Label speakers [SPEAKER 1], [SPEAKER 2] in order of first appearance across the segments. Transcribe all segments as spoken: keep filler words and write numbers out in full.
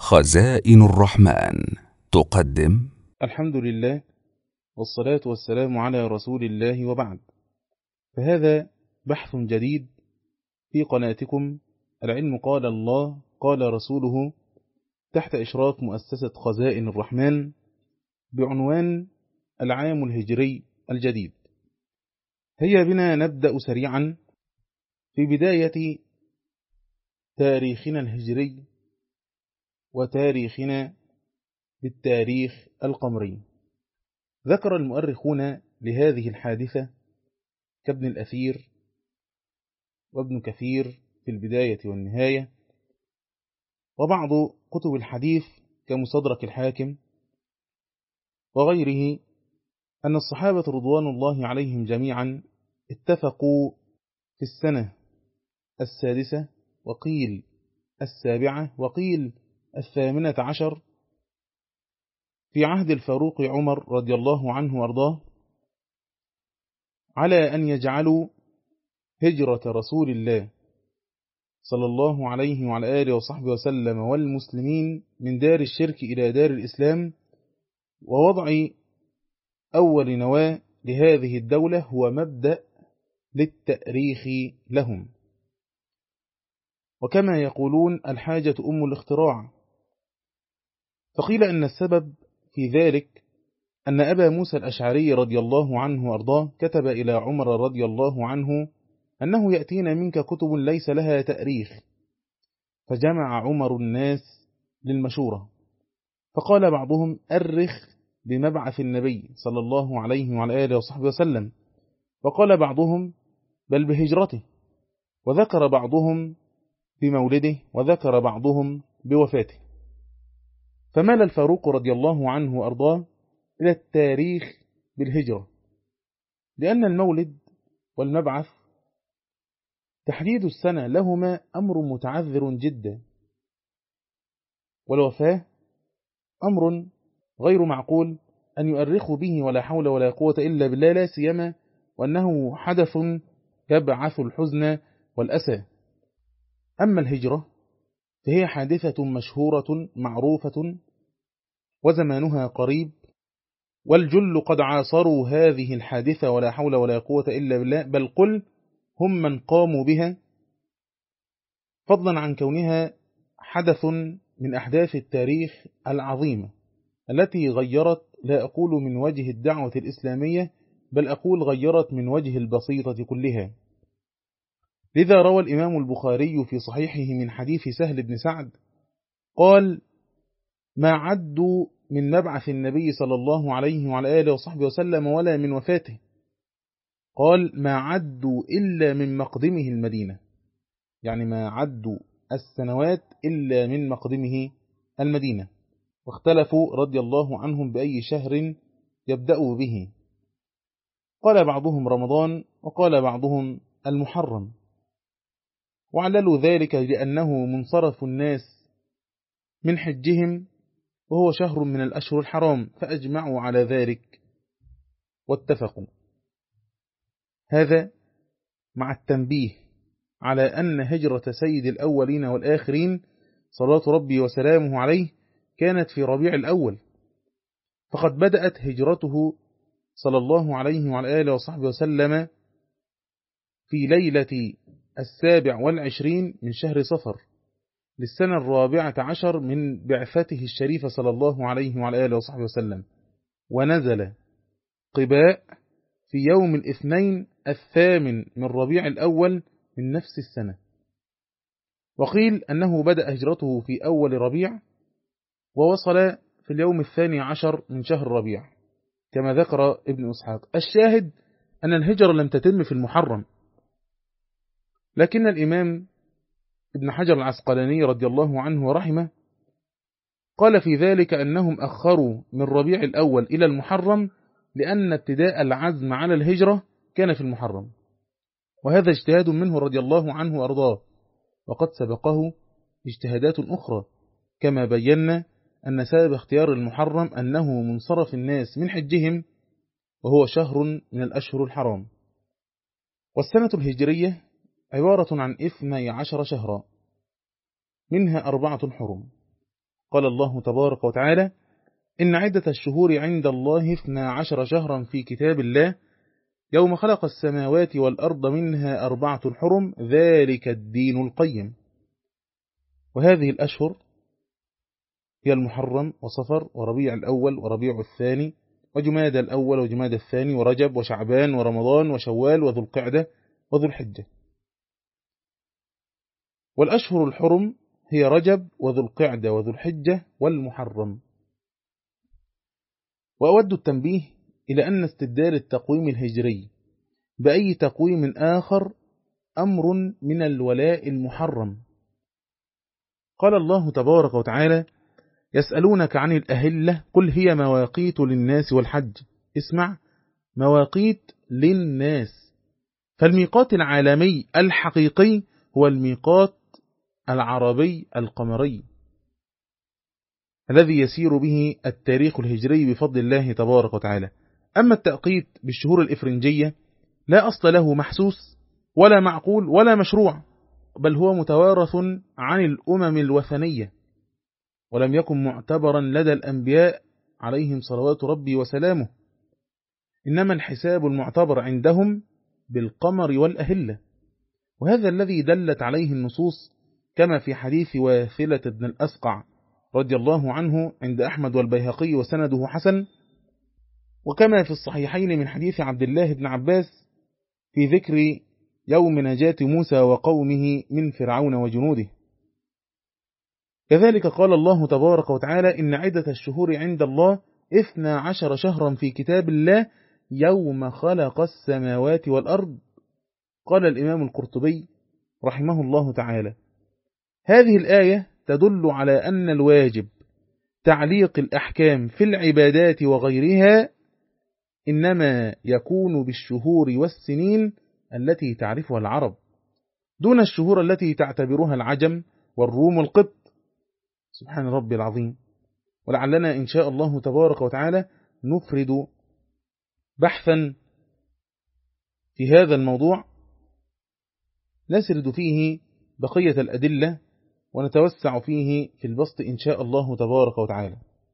[SPEAKER 1] خزائن الرحمن تقدم.
[SPEAKER 2] الحمد لله والصلاة والسلام على رسول الله، وبعد، فهذا بحث جديد في قناتكم العلم قال الله قال رسوله، تحت إشراف مؤسسة خزائن الرحمن، بعنوان العام الهجري الجديد. هيا بنا نبدأ سريعا في بداية تاريخنا الهجري وتاريخنا بالتاريخ القمري. ذكر المؤرخون لهذه الحادثة كابن الأثير وابن كثير في البداية والنهاية، وبعض كتب الحديث كمستدرك الحاكم وغيره، أن الصحابة رضوان الله عليهم جميعا اتفقوا في السنة السادسة، وقيل السابعة، وقيل الثامنة عشر، في عهد الفاروق عمر رضي الله عنه وارضاه، على أن يجعلوا هجرة رسول الله صلى الله عليه وعلى آله وصحبه وسلم والمسلمين من دار الشرك إلى دار الإسلام، ووضع أول نواة لهذه الدولة هو مبدأ للتأريخ لهم. وكما يقولون الحاجة أم الاختراع، فقيل أن السبب في ذلك أن أبا موسى الأشعري رضي الله عنه وأرضاه كتب إلى عمر رضي الله عنه أنه يأتينا منك كتب ليس لها تأريخ، فجمع عمر الناس للمشورة، فقال بعضهم أرخ بمبعث النبي صلى الله عليه وعلى آله وصحبه وسلم، وقال بعضهم بل بهجرته، وذكر بعضهم بمولده، وذكر بعضهم بوفاته. فمال الفاروق رضي الله عنه وأرضاه إلى التاريخ بالهجرة، لأن المولد والمبعث تحديد السنة لهما أمر متعذر جدا، والوفاة أمر غير معقول أن يؤرخوا به، ولا حول ولا قوة إلا بالله، لا سيما وأنه حدث يبعث الحزن والأسى. أما الهجرة فهي حادثة مشهورة معروفة وزمانها قريب، والجل قد عاصروا هذه الحادثة ولا حول ولا قوة إلا بالله، بل قل هم من قاموا بها، فضلا عن كونها حدث من أحداث التاريخ العظيمة التي غيرت، لا أقول من وجه الدعوة الإسلامية، بل أقول غيرت من وجه البسيطة كلها. لذا روى الإمام البخاري في صحيحه من حديث سهل بن سعد قال: ما عدوا من مبعث النبي صلى الله عليه وعلى آله وصحبه وسلم ولا من وفاته، قال ما عدوا إلا من مقدمه المدينة، يعني ما عدوا السنوات إلا من مقدمه المدينة. واختلفوا رضي الله عنهم بأي شهر يبدأوا به، قال بعضهم رمضان، وقال بعضهم المحرم، وعللوا ذلك لأنه منصرف الناس من حجهم، وهو شهر من الأشهر الحرام، فأجمعوا على ذلك واتفقوا. هذا مع التنبيه على أن هجرة سيد الأولين والآخرين صلاة ربي وسلامه عليه كانت في ربيع الأول، فقد بدأت هجرته صلى الله عليه وعلى آله وصحبه وسلم في ليلة السابع والعشرين من شهر صفر للسنة الرابعة عشر من بعثته الشريفة صلى الله عليه وعلى آله وصحبه وسلم، ونزل قباء في يوم الاثنين الثامن من ربيع الأول من نفس السنة. وقيل أنه بدأ هجرته في أول ربيع، ووصل في اليوم الثاني عشر من شهر ربيع كما ذكر ابن إسحاق. الشاهد أن الهجرة لم تتم في المحرم، لكن الإمام ابن حجر العسقلاني رضي الله عنه ورحمه قال في ذلك أنهم أخروا من ربيع الأول إلى المحرم لأن ابتداء العزم على الهجرة كان في المحرم، وهذا اجتهاد منه رضي الله عنه وأرضاه، وقد سبقه اجتهادات أخرى، كما بينا أن سبب اختيار المحرم أنه منصرف الناس من حجهم، وهو شهر من الأشهر الحرام. والسنة الهجرية عبارة عن اثني عشر شهرا، منها أربعة حرم، قال الله تبارك وتعالى: إن عدة الشهور عند الله اثنا عشر شهرا في كتاب الله يوم خلق السماوات والأرض منها أربعة حرم ذلك الدين القيم. وهذه الأشهر هي المحرم وصفر وربيع الأول وربيع الثاني وجماد الأول وجماد الثاني ورجب وشعبان ورمضان وشوال وذو القعدة وذو الحجة. والأشهر الحرم هي رجب وذو القعدة وذو الحجة والمحرم. وأود التنبيه إلى أن استبدال التقويم الهجري بأي تقويم آخر أمر من الولاء المحرم. قال الله تبارك وتعالى: يسألونك عن الأهلة قل هي مواقيت للناس والحج. اسمع، مواقيت للناس، فالميقات العالمي الحقيقي هو الميقات العربي القمري الذي يسير به التاريخ الهجري بفضل الله تبارك وتعالى. أما التأقيت بالشهور الإفرنجية لا أصل له محسوس ولا معقول ولا مشروع، بل هو متوارث عن الأمم الوثنية، ولم يكن معتبرا لدى الأنبياء عليهم صلوات ربي وسلامه. إنما الحساب المعتبر عندهم بالقمر والأهلة، وهذا الذي دلت عليه النصوص، كما في حديث واثلة بن الأسقع رضي الله عنه عند أحمد والبيهقي وسنده حسن، وكما في الصحيحين من حديث عبد الله بن عباس في ذكر يوم نجاة موسى وقومه من فرعون وجنوده. كذلك قال الله تبارك وتعالى: إن عدة الشهور عند الله اثنا عشر شهرا في كتاب الله يوم خلق السماوات والأرض. قال الإمام القرطبي رحمه الله تعالى: هذه الآية تدل على أن الواجب تعليق الأحكام في العبادات وغيرها إنما يكون بالشهور والسنين التي تعرفها العرب، دون الشهور التي تعتبرها العجم والروم والقبط. سبحان ربي العظيم. ولعلنا إن شاء الله تبارك وتعالى نفرد بحثا في هذا الموضوع نسرد فيه بقية الأدلة ونتوسع فيه في البسط إن شاء الله تبارك وتعالى.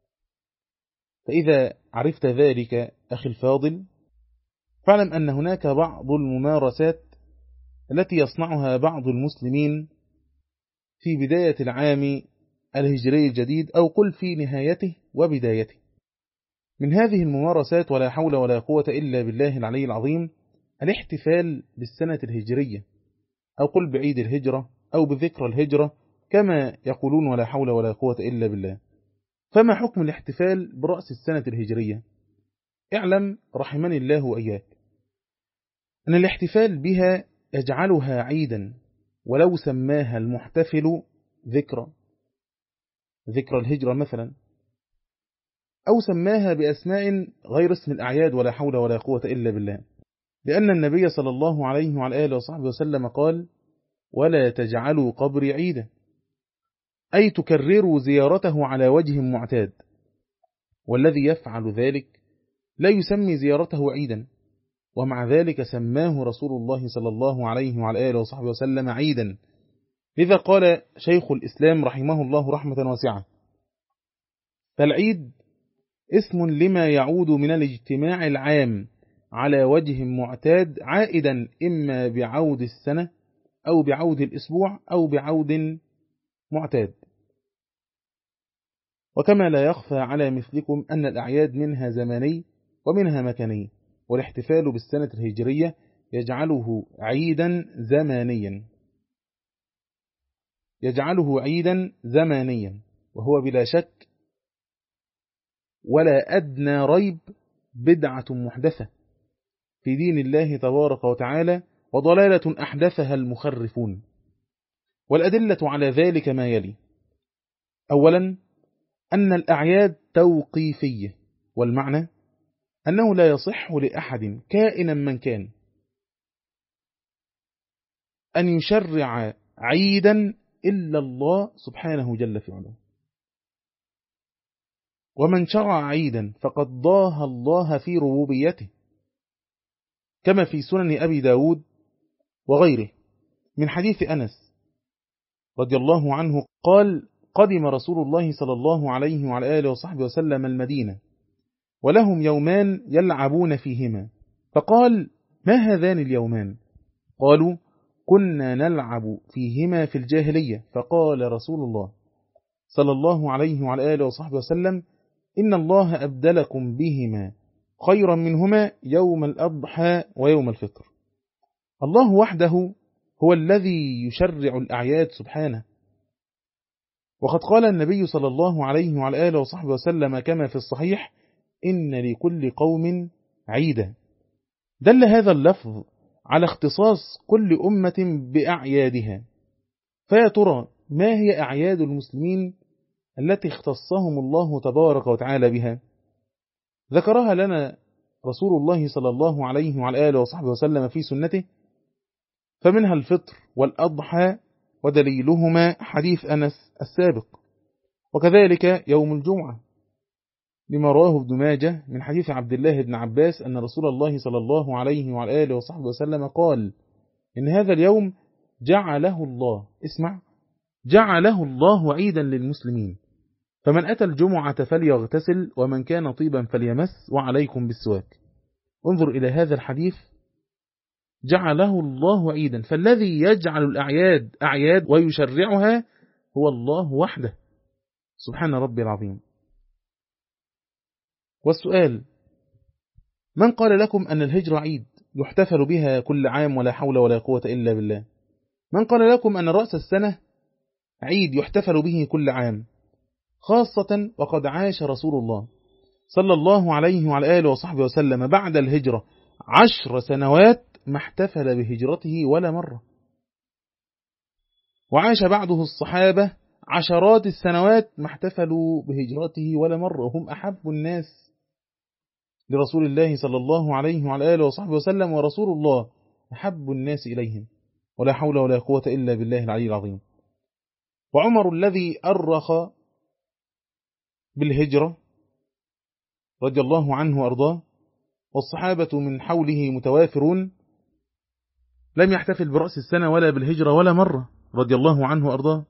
[SPEAKER 2] فإذا عرفت ذلك أخي الفاضل، فاعلم أن هناك بعض الممارسات التي يصنعها بعض المسلمين في بداية العام الهجري الجديد، أو قل في نهايته وبدايته. من هذه الممارسات ولا حول ولا قوة إلا بالله العلي العظيم الاحتفال بالسنة الهجرية، أو قل بعيد الهجرة أو بذكرى الهجرة كما يقولون، ولا حول ولا قوة إلا بالله. فما حكم الاحتفال برأس السنة الهجرية؟ اعلم رحمني الله وإياك أن الاحتفال بها يجعلها عيدا، ولو سماها المحتفل ذكرى ذكرى الهجرة مثلا، أو سماها بأسماء غير اسم الأعياد، ولا حول ولا قوة إلا بالله. لأن النبي صلى الله عليه وعلى آله وصحبه وسلم قال: ولا تجعلوا قبري عيدا، أي تكرروا زيارته على وجه معتاد، والذي يفعل ذلك لا يسمي زيارته عيدا، ومع ذلك سماه رسول الله صلى الله عليه وعلى آله وصحبه وسلم عيدا. لذا قال شيخ الإسلام رحمه الله رحمة واسعة: فالعيد اسم لما يعود من الاجتماع العام على وجه معتاد، عائدا إما بعود السنة أو بعود الأسبوع أو بعود معتاد. وكما لا يخفى على مثلكم أن الأعياد منها زماني ومنها مكاني، والاحتفال بالسنة الهجرية يجعله عيدا زمانيا يجعله عيدا زمانيا وهو بلا شك ولا أدنى ريب بدعة محدثة في دين الله تبارك وتعالى، وضلالة أحدثها المخرفون. والأدلة على ذلك ما يلي: أولا، أن الأعياد توقيفية، والمعنى أنه لا يصح لأحد كائنا من كان أن يشرع عيدا إلا الله سبحانه جل في علاه، ومن شرع عيدا فقد ضاه الله في ربوبيته، كما في سنن أبي داود وغيره من حديث أنس رضي الله عنه قال: قدم رسول الله صلى الله عليه وعلى آله وصحبه وسلم المدينة، ولهم يومان يلعبون فيهما، فقال: ما هذان اليومان؟ قالوا: كنا نلعب فيهما في الجاهلية. فقال رسول الله صلى الله عليه وعلى آله وصحبه وسلم: إن الله أبدلكم بهما خيرا منهما يوم الأضحى ويوم الفطر. الله وحده هو الذي يشرع الأعياد سبحانه، وقد قال النبي صلى الله عليه وعلى آله وصحبه وسلم كما في الصحيح: إن لكل قوم عيدا. دل هذا اللفظ على اختصاص كل أمة بأعيادها. فيا ترى ما هي أعياد المسلمين التي اختصهم الله تبارك وتعالى بها؟ ذكرها لنا رسول الله صلى الله عليه وعلى آله وصحبه وسلم في سنته، فمنها الفطر والأضحى، ودليلهما حديث أنس السابق، وكذلك يوم الجمعة لما رواه ابن ماجه من حديث عبد الله بن عباس أن رسول الله صلى الله عليه وعلى آله وصحبه وسلم قال: إن هذا اليوم جعله الله، اسمع، جعله الله عيدا للمسلمين، فمن أتى الجمعة فليغتسل، ومن كان طيبا فليمس، وعليكم بالسواك. انظر إلى هذا الحديث، جعله الله عيدا، فالذي يجعل الأعياد أعياد ويشرعها هو الله وحده سبحان ربي العظيم. والسؤال: من قال لكم أن الهجرة عيد يحتفل بها كل عام ولا حول ولا قوة إلا بالله؟ من قال لكم أن رأس السنة عيد يحتفل به كل عام، خاصة وقد عاش رسول الله صلى الله عليه وعلى آله وصحبه وسلم بعد الهجرة عشر سنوات ما احتفل بهجرته ولا مرة، وعاش بعده الصحابة عشرات السنوات ما احتفلوا بهجرته ولا مرة، وهم أحب الناس لرسول الله صلى الله عليه وعلى آله وصحبه وسلم، ورسول الله أحب الناس إليهم، ولا حول ولا قوة إلا بالله العلي العظيم. وعمر الذي أرخ بالهجرة رضي الله عنه وأرضاه، والصحابة من حوله متوافرون، لم يحتفل برأس السنة ولا بالهجرة ولا مرة رضي الله عنه وأرضاه.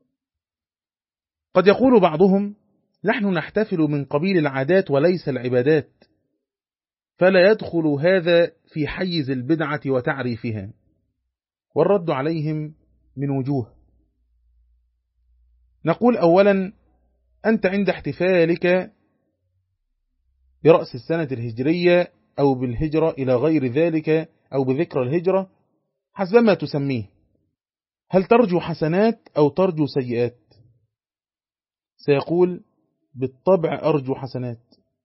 [SPEAKER 2] قد يقول بعضهم: نحن نحتفل من قبيل العادات وليس العبادات، فلا يدخل هذا في حيز البدعة وتعريفها. والرد عليهم من وجوه. نقول أولا: أنت عند احتفالك برأس السنة الهجرية أو بالهجرة إلى غير ذلك أو بذكر الهجرة حسب ما تسميه، هل ترجو حسنات أو ترجو سيئات؟ سيقول: بالطبع أرجو حسنات.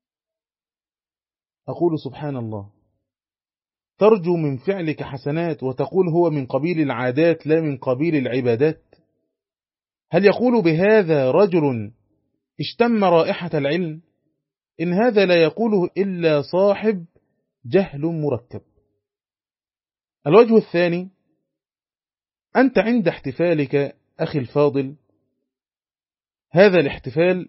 [SPEAKER 2] أقول: سبحان الله، ترجو من فعلك حسنات وتقول هو من قبيل العادات لا من قبيل العبادات؟ هل يقول بهذا رجل اشتم رائحة العلم؟ إن هذا لا يقوله إلا صاحب جهل مركب. الوجه الثاني: أنت عند احتفالك أخي الفاضل هذا الاحتفال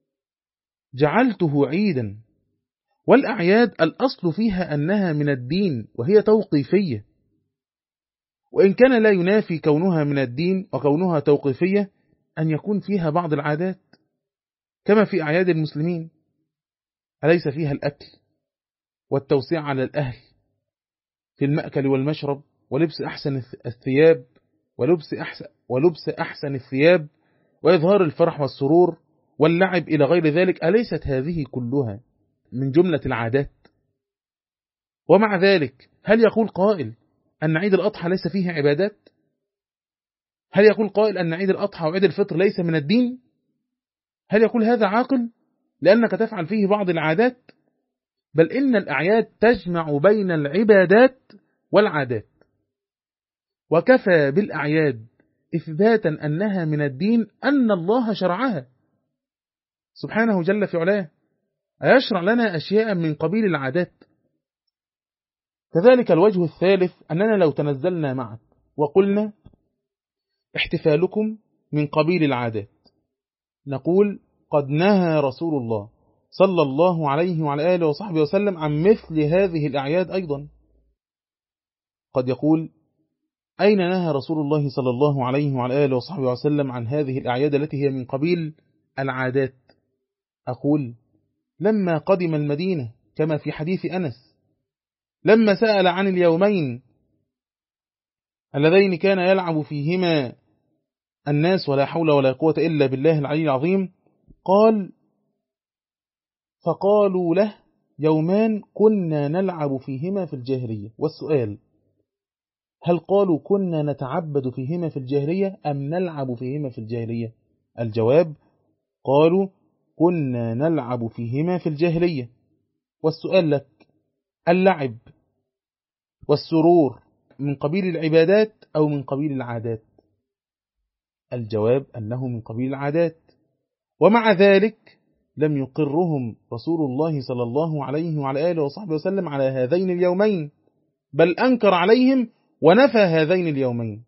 [SPEAKER 2] جعلته عيدا، والأعياد الأصل فيها أنها من الدين وهي توقيفية، وإن كان لا ينافي كونها من الدين وكونها توقيفية أن يكون فيها بعض العادات كما في أعياد المسلمين، أليس فيها الأكل والتوسيع على الأهل في المأكل والمشرب ولبس أحسن الثياب ولبس أحسن, ولبس أحسن الثياب وإظهار الفرح والسرور واللعب إلى غير ذلك؟ أليست هذه كلها من جملة العادات؟ ومع ذلك هل يقول قائل أن عيد الأضحى ليس فيه عبادات؟ هل يقول قائل أن عيد الأضحى وعيد الفطر ليس من الدين؟ هل يقول هذا عاقل لأنك تفعل فيه بعض العادات؟ بل إن الأعياد تجمع بين العبادات والعادات، وكفى بالأعياد إثباتا أنها من الدين أن الله شرعها سبحانه جل في علاه، أيشرع لنا أشياء من قبيل العادات؟ كذلك الوجه الثالث: أننا لو تنزلنا معك وقلنا احتفالكم من قبيل العادات، نقول: قد نهى رسول الله صلى الله عليه وعلى آله وصحبه وسلم عن مثل هذه الأعياد أيضا. قد يقول: أين نهى رسول الله صلى الله عليه وعلى آله وصحبه وسلم عن هذه الأعياد التي هي من قبيل العادات؟ أقول لما قدم المدينة، كما في حديث أنس لما سأل عن اليومين اللذين كان يلعب فيهما الناس ولا حول ولا قوة إلا بالله العلي العظيم، قال فقالوا له يومان كنا نلعب فيهما في الجاهلية. والسؤال هل قالوا كنا نتعبد فيهما في الجاهلية أم نلعب فيهما في الجاهلية؟ الجواب قالوا كنا نلعب فيهما في الجاهلية. والسؤال لك، اللعب والسرور من قبيل العبادات أو من قبيل العادات؟ الجواب أنه من قبيل العادات، ومع ذلك لم يقرهم رسول الله صلى الله عليه وعلى آله وصحبه وسلم على هذين اليومين، بل أنكر عليهم ونفى هذين اليومين.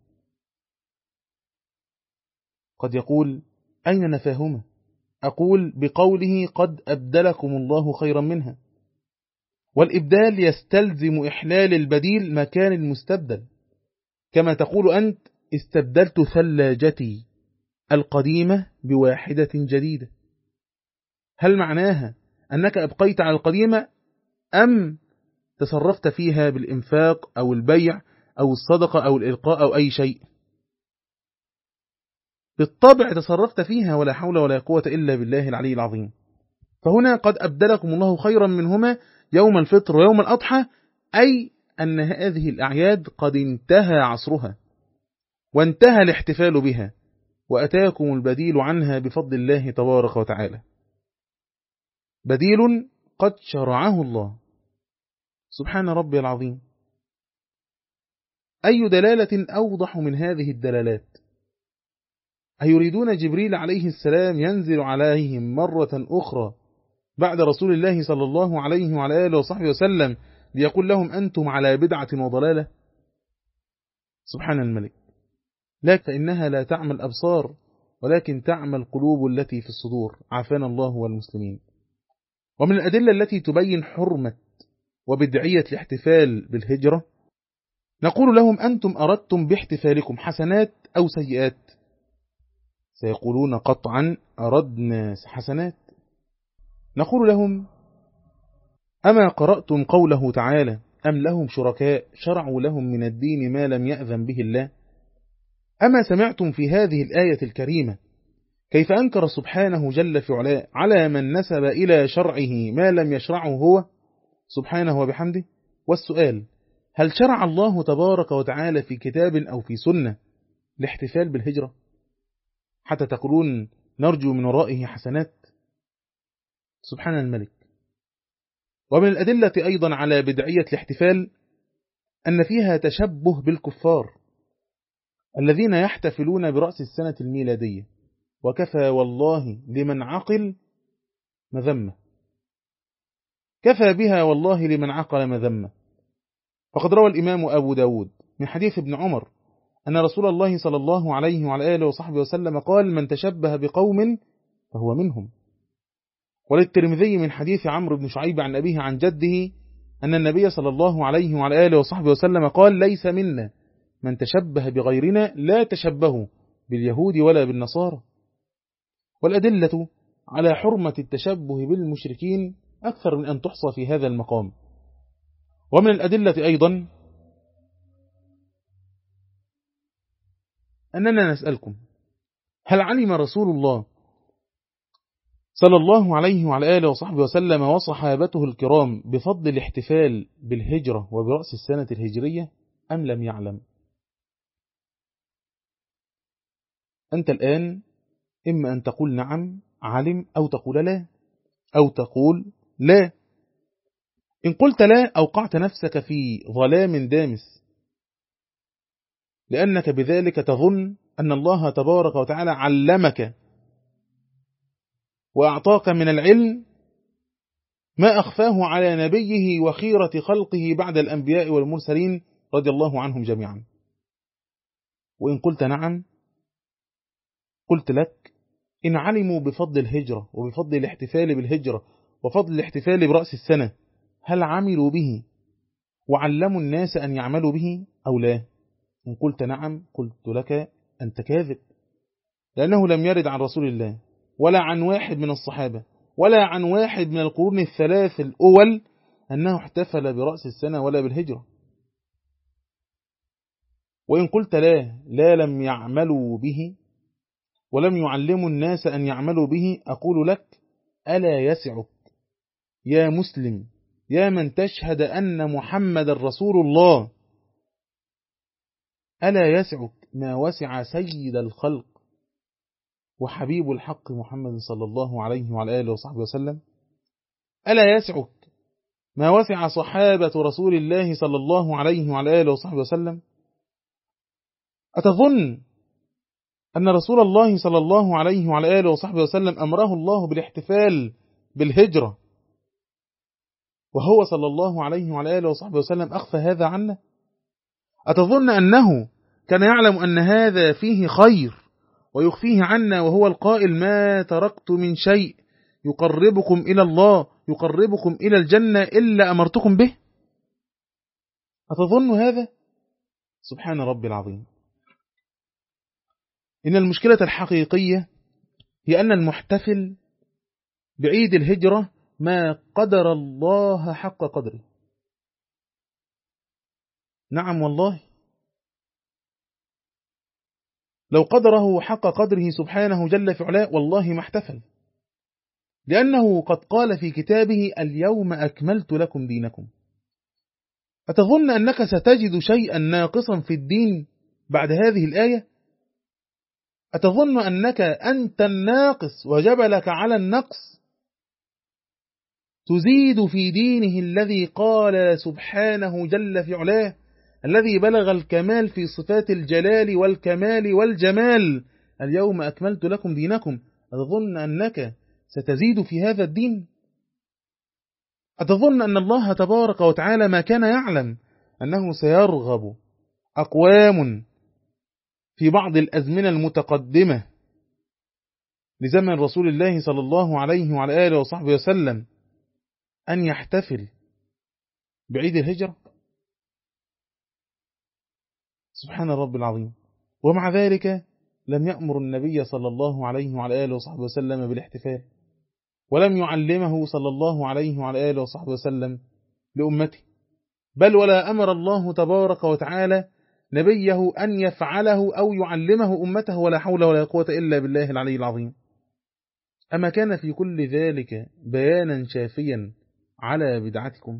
[SPEAKER 2] قد يقول أين نفاهما؟ أقول بقوله قد أبدلكم الله خيرا منها، والإبدال يستلزم إحلال البديل مكان المستبدل، كما تقول أنت استبدلت ثلاجتي القديمة بواحدة جديدة. هل معناها أنك أبقيت على القديمة أم تصرفت فيها بالإنفاق أو البيع أو الصدقة أو الإلقاء أو أي شيء؟ بالطبع تصرفت فيها، ولا حول ولا قوة إلا بالله العلي العظيم. فهنا قد أبدلكم الله خيرا منهما يوم الفطر ويوم الأضحى، أي أن هذه الأعياد قد انتهى عصرها وانتهى الاحتفال بها، وأتاكم البديل عنها بفضل الله تبارك وتعالى، بديل قد شرعه الله. سبحان ربي العظيم. أي دلالة أوضح من هذه الدلالات؟ أيريدون جبريل عليه السلام ينزل عليهم مرة أخرى بعد رسول الله صلى الله عليه وعلى آله وصحبه وسلم ليقول لهم أنتم على بدعة وضلالة؟ سبحان الملك. لكن فإنها لا تعمى الأبصار ولكن تعمى القلوب التي في الصدور، عافانا الله والمسلمين. ومن الأدلة التي تبين حرمة وبدعية الاحتفال بالهجرة، نقول لهم أنتم أردتم باحتفالكم حسنات أو سيئات؟ سيقولون قطعا أردنا حسنات. نقول لهم أما قرأتم قوله تعالى أم لهم شركاء شرعوا لهم من الدين ما لم يأذن به الله؟ أما سمعتم في هذه الآية الكريمة كيف أنكر سبحانه جل في علاه على من نسب إلى شرعه ما لم يشرعه هو سبحانه وبحمده؟ والسؤال هل شرع الله تبارك وتعالى في كتاب أو في سنة الاحتفال بالهجرة حتى تقولون نرجو من ورائه حسنات؟ سبحان الملك. ومن الأدلة أيضا على بدعية الاحتفال أن فيها تشبه بالكفار الذين يحتفلون برأس السنة الميلادية، وكفى والله لمن عقل مذمة، كفى بها والله لمن عقل مذمة. فقد روى الإمام أبو داود من حديث ابن عمر أن رسول الله صلى الله عليه وعلى آله وصحبه وسلم قال من تشبه بقوم فهو منهم. وللترمذي من حديث عمرو بن شعيب عن أبيه عن جده أن النبي صلى الله عليه وعلى آله وصحبه وسلم قال ليس منا من تشبه بغيرنا لا تشبهوا باليهود ولا بالنصارى. والأدلة على حرمة التشبه بالمشركين أكثر من أن تحصى في هذا المقام. ومن الأدلة أيضا أننا نسألكم هل علم رسول الله صلى الله عليه وعلى آله وصحبه وسلم وصحابته الكرام بفضل الاحتفال بالهجرة وبرأس السنة الهجرية أم لم يعلم؟ أنت الآن إما أن تقول نعم علم أو تقول لا أو تقول لا. إن قلت لا أوقعت نفسك في ظلام دامس، لأنك بذلك تظن أن الله تبارك وتعالى علمك وأعطاك من العلم ما أخفاه على نبيه وخيرة خلقه بعد الأنبياء والمرسلين رضي الله عنهم جميعا. وإن قلت نعم قلت لك إن علموا بفضل الهجرة وبفضل الاحتفال بالهجرة وفضل الاحتفال برأس السنة هل عملوا به وعلموا الناس أن يعملوا به أو لا؟ إن قلت نعم قلت لك أنت كاذب، لأنه لم يرد عن رسول الله ولا عن واحد من الصحابة ولا عن واحد من القرون الثلاث الأول أنه احتفل برأس السنة ولا بالهجرة. وإن قلت لا لا لم يعملوا به ولم يعلموا الناس أن يعملوا به، أقول لك ألا يسعك يا مسلم يا من تشهد أن محمد رسول الله، ألا يسعك ما وسع سيد الخلق وحبيب الحق محمد صلى الله عليه وعلى آله وصحبه وسلم؟ ألا يسعك ما وسع صحابة رسول الله صلى الله عليه وعلى آله وصحبه وسلم؟ أتظن أن رسول الله صلى الله عليه وعلى آله وصحبه وسلم أمره الله بالاحتفال بالهجرة وهو صلى الله عليه وعلى آله وصحبه وسلم أخفى هذا عنا؟ أتظن أنه كان يعلم أن هذا فيه خير ويخفيه عنا، وهو القائل ما تركت من شيء يقربكم إلى الله يقربكم إلى الجنة إلا أمرتكم به؟ أتظن هذا؟ سبحان ربي العظيم. إن المشكلة الحقيقية هي أن المحتفل بعيد الهجرة ما قدر الله حق قدره. نعم والله، لو قدره حق قدره سبحانه جل في علاه والله ما احتفل، لأنه قد قال في كتابه اليوم أكملت لكم دينكم. أتظن أنك ستجد شيئا ناقصا في الدين بعد هذه الآية؟ أتظن أنك أنت الناقص وجبلك على النقص تزيد في دينه الذي قال سبحانه جل في علاه الذي بلغ الكمال في صفات الجلال والكمال والجمال اليوم أكملت لكم دينكم؟ أتظن أنك ستزيد في هذا الدين؟ أتظن أن الله تبارك وتعالى ما كان يعلم أنه سيرغب أقوام في بعض الأزمنة المتقدمة لزمن رسول الله صلى الله عليه وعلى آله وصحبه وسلم أن يحتفل بعيد الهجرة؟ سبحان رب العظيم. ومع ذلك لم يأمر النبي صلى الله عليه وعلى آله وصحبه وسلم بالاحتفال، ولم يعلمه صلى الله عليه وعلى آله وصحبه وسلم لأمته، بل ولا أمر الله تبارك وتعالى نبيه أن يفعله أو يعلمه أمته، ولا حول ولا قوة إلا بالله العلي العظيم. أما كان في كل ذلك بيانا شافيا على بدعتكم؟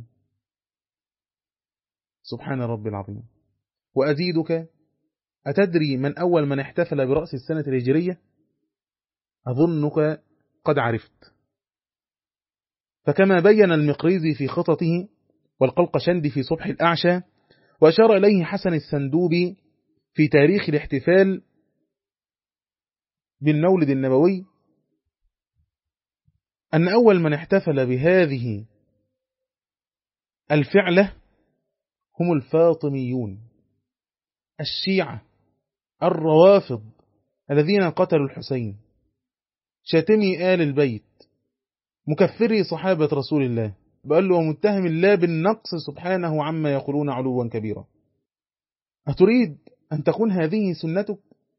[SPEAKER 2] سبحان رب العظيم. وأزيدك، أتدري من أول من احتفل برأس السنة الهجرية؟ أظنك قد عرفت. فكما بين المقريزي في خططه والقلقشندي في صبح الأعشى، وأشار إليه حسن السندوبي في تاريخ الاحتفال بالمولد النبوي، أن أول من احتفل بهذه الفعلة هم الفاطميون الشيعة الروافض الذين قتلوا الحسين، شاتمي آل البيت، مكفري صحابة رسول الله، بقال له ومتهم الله بالنقص سبحانه عما يقولون علوا كبيرا. أتريد أن تكون هذه سنتك؟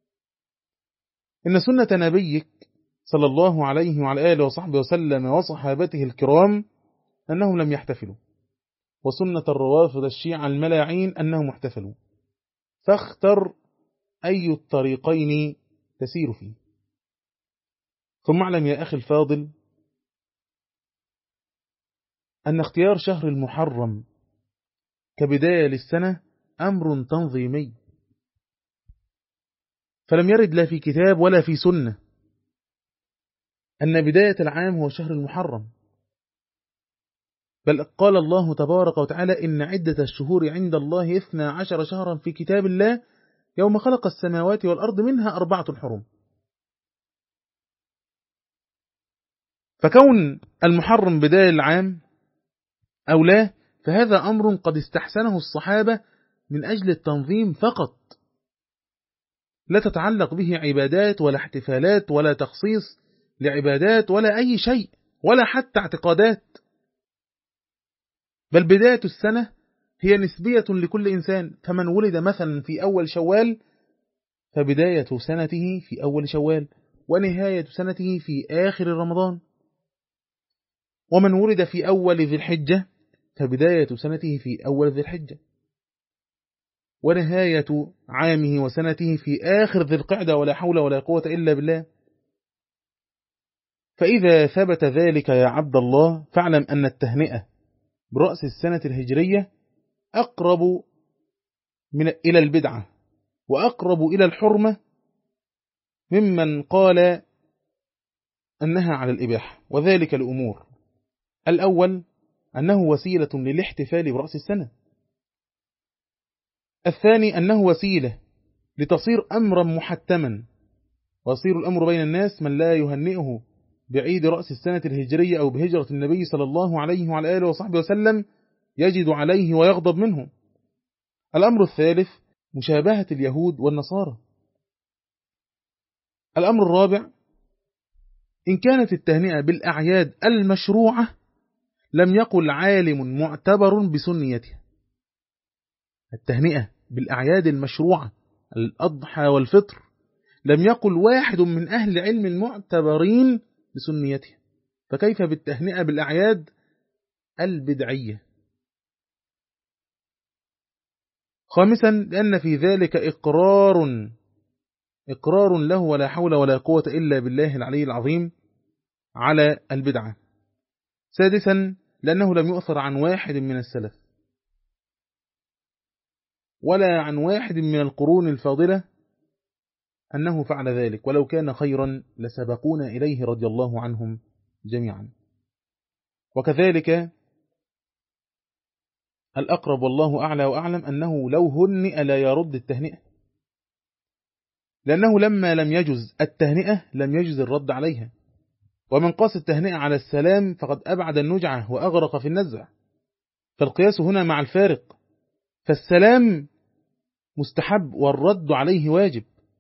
[SPEAKER 2] إن سنة نبيك صلى الله عليه وعلى آله وصحبه وسلم وصحابته الكرام أنهم لم يحتفلوا، وسنة الروافض الشيعة الملاعين أنهم احتفلوا، فاختر أي الطريقين تسير فيه. ثم اعلم يا أخي الفاضل أن اختيار شهر المحرم كبداية للسنة أمر تنظيمي، فلم يرد لا في كتاب ولا في سنة أن بداية العام هو شهر المحرم، بل قال الله تبارك وتعالى إن عدة الشهور عند الله اثنا عشر شهرا في كتاب الله يوم خلق السماوات والأرض منها أربعة حرم. فكون المحرم بداية العام أو لا، فهذا أمر قد استحسنه الصحابة من أجل التنظيم فقط، لا تتعلق به عبادات ولا احتفالات ولا تخصيص لعبادات ولا أي شيء ولا حتى اعتقادات، بل بداية السنة هي نسبية لكل إنسان، فمن ولد مثلا في أول شوال فبداية سنته في أول شوال، ونهاية سنته في آخر رمضان. ومن ولد في أول ذي الحجة فبداية سنته في أول ذي الحجة، ونهاية عامه وسنته في آخر ذي القعدة، ولا حول ولا قوة إلا بالله. فإذا ثبت ذلك يا عبد الله فاعلم أن التهنئة برأس السنة الهجرية أقرب من إلى البدعة وأقرب إلى الحرمة ممن قال أنها على الإباحة، وذلك لأمور: الأول أنه وسيلة للاحتفال برأس السنة، الثاني أنه وسيلة لتصير أمرا محتما، ويصير الأمر بين الناس من لا يهنئه بعيد رأس السنة الهجرية أو بهجرة النبي صلى الله عليه وعلى آله وصحبه وسلم يجد عليه ويغضب منه. الأمر الثالث مشابهة اليهود والنصارى. الأمر الرابع: إن كانت التهنئة بالأعياد المشروعة لم يقل عالم معتبر بسنيتها. التهنئة بالأعياد المشروعة الأضحى والفطر لم يقل واحد من أهل علم المعتبرين بسنيتها، فكيف بالتهنئة بالأعياد البدعية؟ خامسا: لأن في ذلك إقرار إقرار له ولا حول ولا قوة إلا بالله العلي العظيم على البدعة. سادسا: لأنه لم يؤثر عن واحد من السلف ولا عن واحد من القرون الفاضلة أنه فعل ذلك، ولو كان خيرا لسبقونا إليه رضي الله عنهم جميعا. وكذلك الأقرب والله أعلى وأعلم أنه لو هنئ لا يرد التهنئة، لأنه لما لم يجز التهنئة لم يجز الرد عليها، ومن قاس التهنئة على السلام فقد أبعد النجعة وأغرق في النزع، فالقياس هنا مع الفارق، فالسلام مستحب والرد عليه واجب،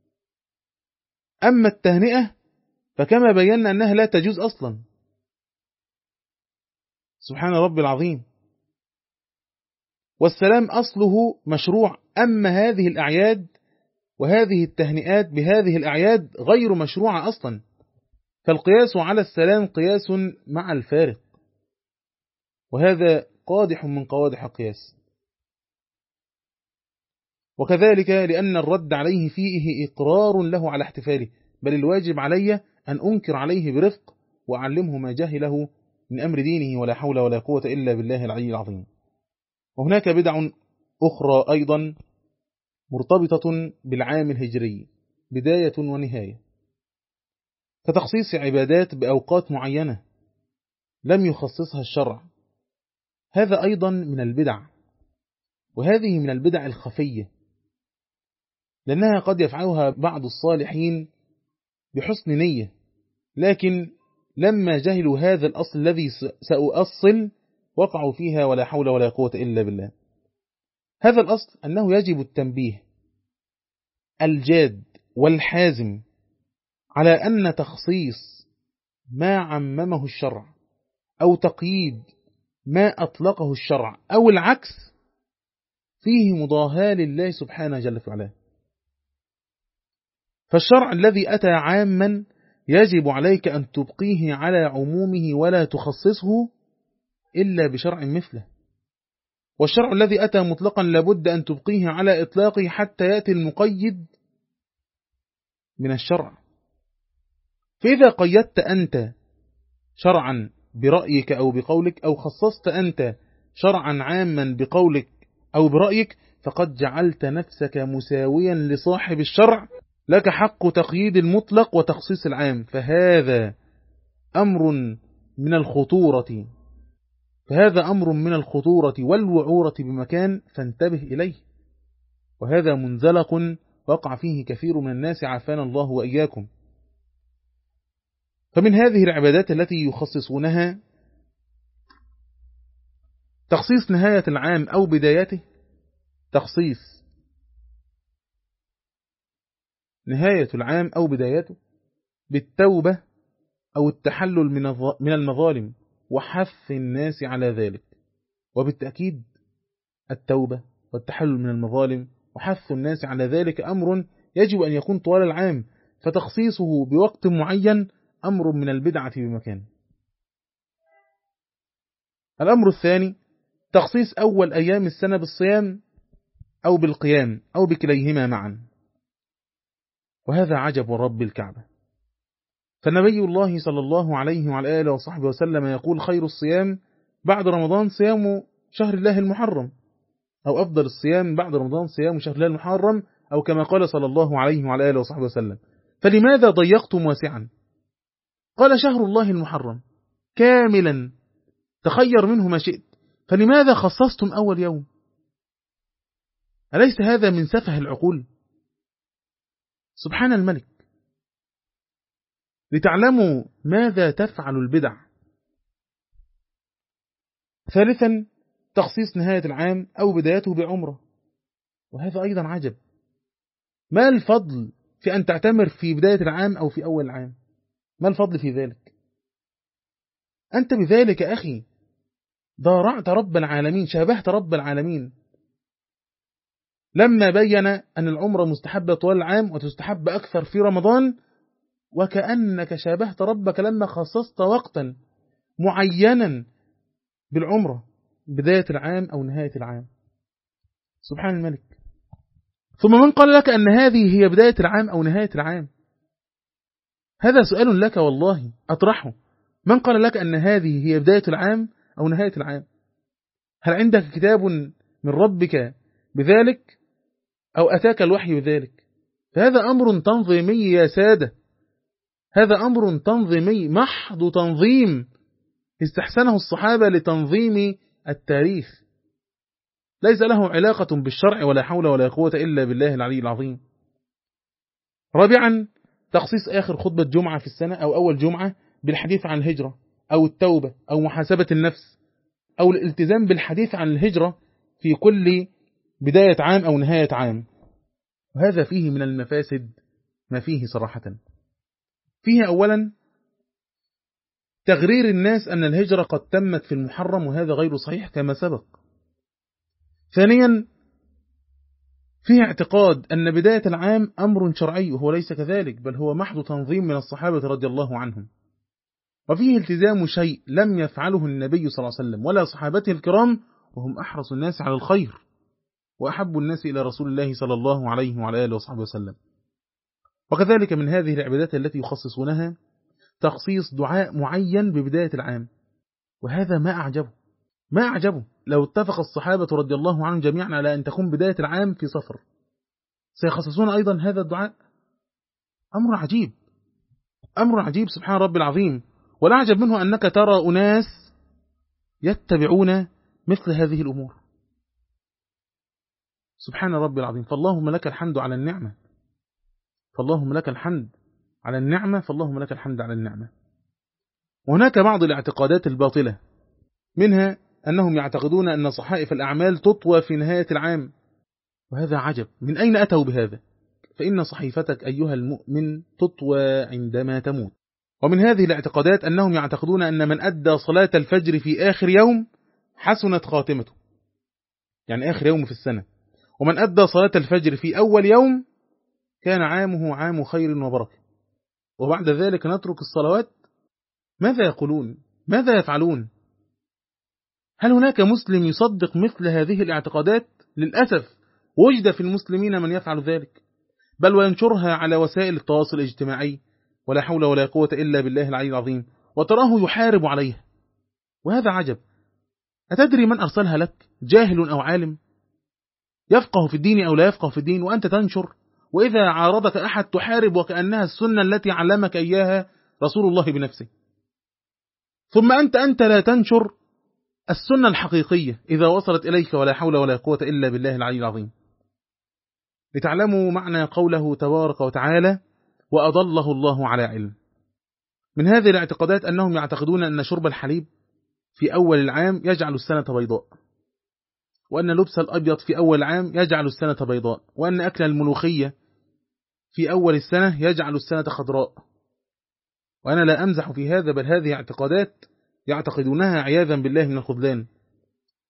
[SPEAKER 2] أما التهنئة فكما بينا أنها لا تجوز أصلا. سبحان ربي العظيم. والسلام أصله مشروع، أما هذه الأعياد وهذه التهنئات بهذه الأعياد غير مشروعة أصلا، فالقياس على السلام قياس مع الفارق، وهذا قادح من قوادح القياس. وكذلك لأن الرد عليه فيه إقرار له على احتفاله، بل الواجب علي أن أنكر عليه برفق وأعلمه ما جهله من أمر دينه، ولا حول ولا قوة إلا بالله العلي العظيم. وهناك بدع أخرى أيضا مرتبطة بالعام الهجري بداية ونهاية، كتخصيص عبادات بأوقات معينة لم يخصصها الشرع، هذا أيضا من البدع، وهذه من البدع الخفية، لأنها قد يفعلها بعض الصالحين بحسن نية، لكن لما جهلوا هذا الأصل الذي سأؤصل وقعوا فيها، ولا حول ولا قوة إلا بالله. هذا الأصل أنه يجب التنبيه الجاد والحازم على أن تخصيص ما عممه الشرع أو تقييد ما أطلقه الشرع أو العكس فيه مضاهاة لله سبحانه جل في علاه. فالشرع الذي أتى عاما يجب عليك أن تبقيه على عمومه ولا تخصصه إلا بشرع مثله، والشرع الذي أتى مطلقا لابد أن تبقيه على إطلاقه حتى يأتي المقيد من الشرع. فإذا قيدت أنت شرعا برأيك أو بقولك، أو خصصت أنت شرعا عاما بقولك أو برأيك، فقد جعلت نفسك مساويا لصاحب الشرع، لك حق تقييد المطلق وتخصيص العام، فهذا أمر من الخطورة فهذا أمر من الخطورة والوعورة بمكان، فانتبه إليه، وهذا منزلق وقع فيه كثير من الناس عافانا الله وإياكم. فمن هذه العبادات التي يخصصونها تخصيص نهاية العام أو بدايته، تخصيص نهاية العام أو بدايته بالتوبة أو التحلل من المظالم وحث الناس على ذلك. وبالتأكيد التوبة والتحلل من المظالم وحث الناس على ذلك أمر يجب أن يكون طوال العام، فتخصيصه بوقت معين أمر من البدعة بمكان. الأمر الثاني تخصيص أول أيام السنة بالصيام أو بالقيام أو بكليهما معا، وهذا عجب رب الكعبة. فالنبي الله صلى الله عليه وعلى آله وصحبه وسلم يقول: خير الصيام بعد رمضان صيام شهر الله المحرم، أو أفضل الصيام بعد رمضان صيام شهر الله المحرم، أو كما قال صلى الله عليه وعلى آله وصحبه وسلم. فلماذا ضيقتم واسعا؟ قال: شهر الله المحرم كاملا تخير منه ما شئت، فلماذا خصصتم أول يوم؟ أليس هذا من سفه العقول؟ سبحان الملك. لتعلموا ماذا تفعل البدع. ثالثا تخصيص نهاية العام أو بدايته بعمرة، وهذا أيضا عجب. ما الفضل في أن تعتمر في بداية العام أو في أول العام؟ ما الفضل في ذلك؟ أنت بذلك أخي ضارعت رب العالمين، شابهت رب العالمين لما بين أن العمرة مستحبة طوال العام وتستحب أكثر في رمضان، وكأنك شابهت ربك لما خصصت وقتا معينا بالعمرة بداية العام أو نهاية العام. سبحان الملك. ثم من قال لك أن هذه هي بداية العام أو نهاية العام؟ هذا سؤال لك والله أطرحه. من قال لك أن هذه هي بداية العام أو نهاية العام؟ هل عندك كتاب من ربك بذلك أو أتاك الوحي بذلك؟ فهذا أمر تنظيمي يا سادة، هذا أمر تنظيمي محض تنظيم استحسنه الصحابة لتنظيم التاريخ، ليس له علاقة بالشرع ولا حول ولا قوة إلا بالله العلي العظيم. رابعا تخصيص آخر خطبة جمعة في السنة أو أول جمعة بالحديث عن الهجرة أو التوبة أو محاسبة النفس، أو الالتزام بالحديث عن الهجرة في كل بداية عام أو نهاية عام. وهذا فيه من المفاسد ما فيه صراحة. فيه أولا تغرير الناس أن الهجرة قد تمت في المحرم، وهذا غير صحيح كما سبق. ثانيا فيه اعتقاد أن بداية العام أمر شرعي، وهو ليس كذلك، بل هو محض تنظيم من الصحابة رضي الله عنهم. وفيه التزام شيء لم يفعله النبي صلى الله عليه وسلم ولا صحابته الكرام، وهم أحرص الناس على الخير وأحب الناس إلى رسول الله صلى الله عليه وعلى آله وصحبه وسلم. وكذلك من هذه العبادات التي يخصصونها تخصيص دعاء معين ببداية العام، وهذا ما أعجبه ما أعجبه لو اتفق الصحابة رضي الله عنهم جميعا على أن تكون بداية العام في صفر، سيخصصون أيضا هذا الدعاء. أمر عجيب، أمر عجيب سبحان رب العظيم. والأعجب منه أنك ترى أناس يتبعون مثل هذه الأمور. سبحان رب العظيم. فاللهم لك الحمد على النعمة، فاللهم لك الحمد على النعمة، فاللهم لك الحمد على النعمة. وهناك بعض الاعتقادات الباطلة، منها أنهم يعتقدون أن صحائف الأعمال تطوى في نهاية العام، وهذا عجب. من أين أتوا بهذا؟ فإن صحيفتك أيها المؤمن تطوى عندما تموت. ومن هذه الاعتقادات أنهم يعتقدون أن من أدى صلاة الفجر في آخر يوم حسنت خاتمته، يعني آخر يوم في السنة، ومن أدى صلاة الفجر في أول يوم كان عامه عام خير وبركة، وبعد ذلك نترك الصلوات. ماذا يقولون؟ ماذا يفعلون؟ هل هناك مسلم يصدق مثل هذه الاعتقادات؟ للأسف وجد في المسلمين من يفعل ذلك، بل وينشرها على وسائل التواصل الاجتماعي، ولا حول ولا قوة إلا بالله العلي العظيم، وتراه يحارب عليها، وهذا عجب. أتدري من أرسلها لك؟ جاهل أو عالم يفقه في الدين أو لا يفقه في الدين، وأنت تنشر، وإذا عارضك أحد تحارب وكأنها السنة التي علمك إياها رسول الله بنفسه. ثم أنت أنت لا تنشر السنة الحقيقية إذا وصلت إليك، ولا حول ولا قوة إلا بالله العلي العظيم. لتعلموا معنى قوله تبارك وتعالى: وأضله الله على علم. من هذه الاعتقادات أنهم يعتقدون أن شرب الحليب في أول العام يجعل السنة بيضاء، وأن لبس الأبيض في أول العام يجعل السنة بيضاء، وأن أكل الملوخية في أول السنة يجعل السنة خضراء. وأنا لا أمزح في هذا، بل هذه اعتقادات يعتقدونها عياذا بالله من الخذلان.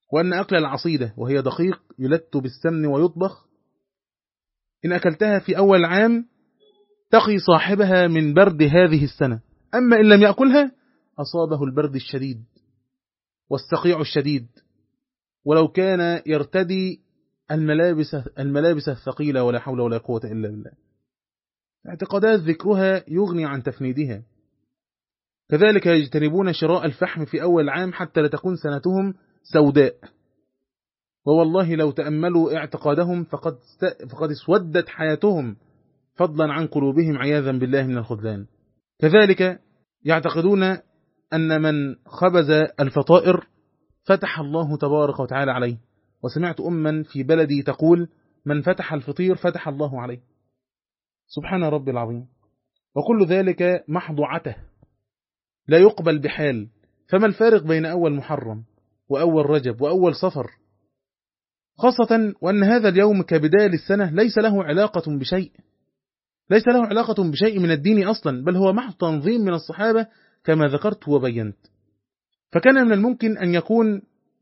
[SPEAKER 2] وأن أكل العصيدة وهي دقيق يلت بالسمن ويطبخ إن أكلتها في أول عام تقي صاحبها من برد هذه السنة، أما إن لم يأكلها أصابه البرد الشديد والسقيع الشديد، ولو كان يرتدي الملابس, الملابس الثقيلة ولا حول ولا قوة إلا بالله. اعتقادات ذكرها يغني عن تفنيدها. كذلك يجتنبون شراء الفحم في أول العام حتى لا تكون سنتهم سوداء، ووالله لو تأملوا اعتقادهم فقد, فقد اسودت حياتهم فضلا عن قلوبهم عياذا بالله من الخذلان. كذلك يعتقدون أن من خبز الفطائر فتح الله تبارك وتعالى عليه، وسمعت أما في بلدي تقول من فتح الفطير فتح الله عليه. سبحان ربي العظيم. وكل ذلك محض عته لا يقبل بحال. فما الفارق بين أول محرم وأول رجب وأول صفر، خاصة وأن هذا اليوم كبداية للسنة ليس له علاقة بشيء ليس له علاقة بشيء من الدين أصلا، بل هو محض تنظيم من الصحابة كما ذكرت وبينت. فكان من الممكن أن يكون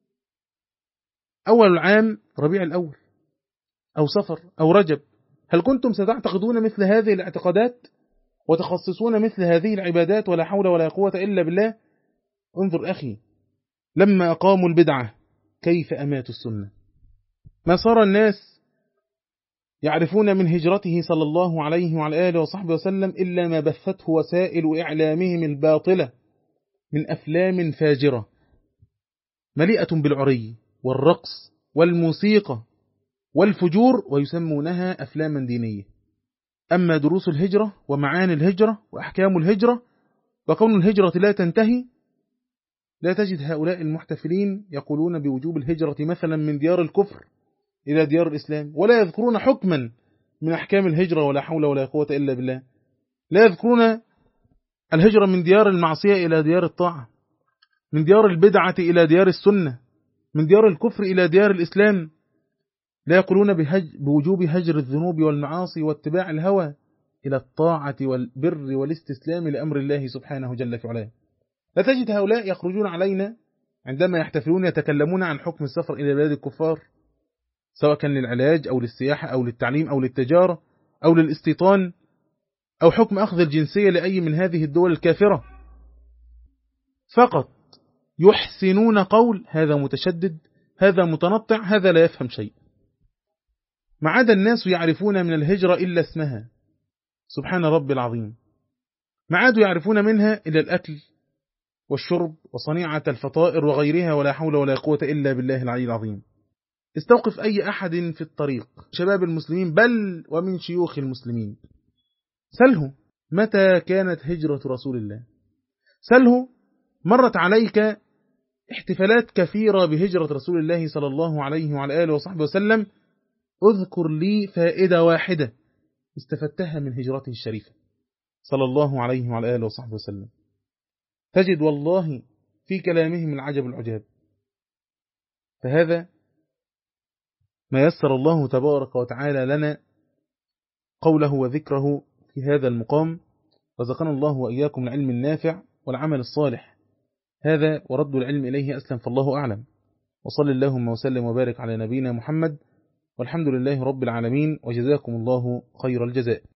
[SPEAKER 2] أول العام ربيع الأول أو صفر أو رجب. هل كنتم ستعتقدون مثل هذه الاعتقادات وتخصصون مثل هذه العبادات؟ ولا حول ولا قوة إلا بالله. انظر أخي، لما أقاموا البدعة كيف أماتوا السنة. ما صار الناس يعرفون من هجرته صلى الله عليه وعلى آله وصحبه وسلم إلا ما بثته وسائل إعلامهم الباطلة من أفلام فاجرة مليئة بالعري والرقص والموسيقى والفجور، ويسمونها أفلاما دينية. أما دروس الهجرة ومعاني الهجرة وأحكام الهجرة وكون الهجرة لا تنتهي، لا تجد هؤلاء المحتفلين يقولون بوجوب الهجرة مثلا من ديار الكفر إلى ديار الإسلام، ولا يذكرون حكما من أحكام الهجرة ولا حول ولا قوة إلا بالله. لا يذكرون الهجرة من ديار المعصية إلى ديار الطاعة، من ديار البدعة إلى ديار السنة، من ديار الكفر إلى ديار الإسلام. لا يقولون بهج بوجوب هجر الذنوب والمعاصي واتباع الهوى إلى الطاعة والبر والاستسلام لأمر الله سبحانه جل في علاه. لا تجد هؤلاء يخرجون علينا عندما يحتفلون يتكلمون عن حكم السفر إلى بلاد الكفار، سواء كان للعلاج أو للسياحة أو للتعليم أو للتجارة أو للاستيطان، أو حكم أخذ الجنسية لأي من هذه الدول الكافرة. فقط يحسنون قول هذا متشدد، هذا متنطع، هذا لا يفهم شيء. ما عدا الناس يعرفون من الهجرة إلا اسمها، سبحان ربي العظيم. ما عادوا يعرفون منها إلا الأكل والشرب وصنيعة الفطائر وغيرها، ولا حول ولا قوة إلا بالله العلي العظيم. استوقف أي أحد في الطريق شباب المسلمين بل ومن شيوخ المسلمين، سله متى كانت هجرة رسول الله، سله مرت عليك احتفالات كثيرة بهجرة رسول الله صلى الله عليه وعلى آله وصحبه وسلم، اذكر لي فائدة واحدة استفدتها من هجرته الشريفة صلى الله عليه وعلى آله وصحبه وسلم. تجد والله في كلامهم العجب العجاب. فهذا ما يسر الله تبارك وتعالى لنا قوله وذكره في هذا المقام، رزقنا الله وإياكم العلم النافع والعمل الصالح. هذا ورد العلم إليه أسلم، فالله أعلم. وصل اللهم وسلم وبارك على نبينا محمد، والحمد لله رب العالمين، وجزاكم الله خير الجزاء.